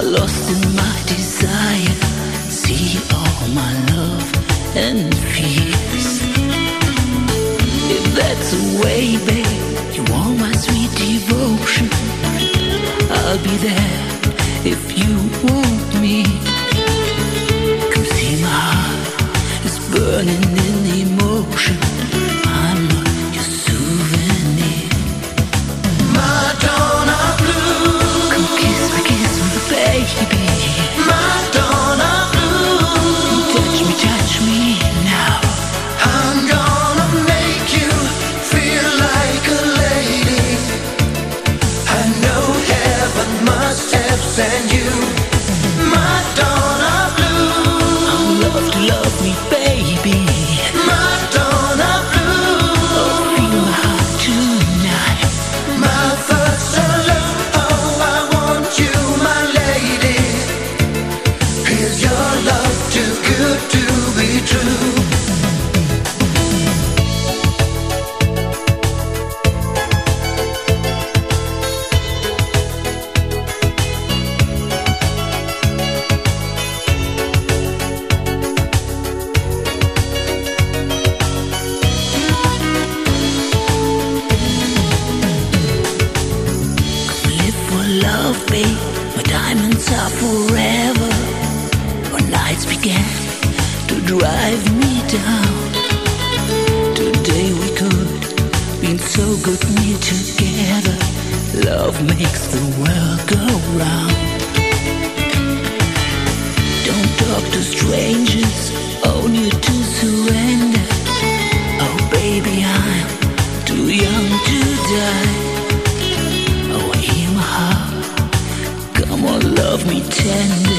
lost in my desire. See all my love and fears. If that's the way, babe, you want my sweet devotion, I'll be there if you want me. Come see, my heart is burning in emotion. I'm your souvenir. Madonna blue. Come kiss me, baby. Madonna blue. Touch me now. I'm gonna make you feel like a lady. I know heaven must have sent you. Madonna blue. I love me, baby. Madonna blue. Oh, feel my heart tonight. My thoughts are low. Oh, I want you, my lady. Is your love too good to be true? Love, babe, my diamonds are forever. When nights began to drive me down, today we could been so good near together. Love makes the world go round. Don't talk to strangers, own you to surrender. Oh baby, I'm too young to die. Come on, love me tender.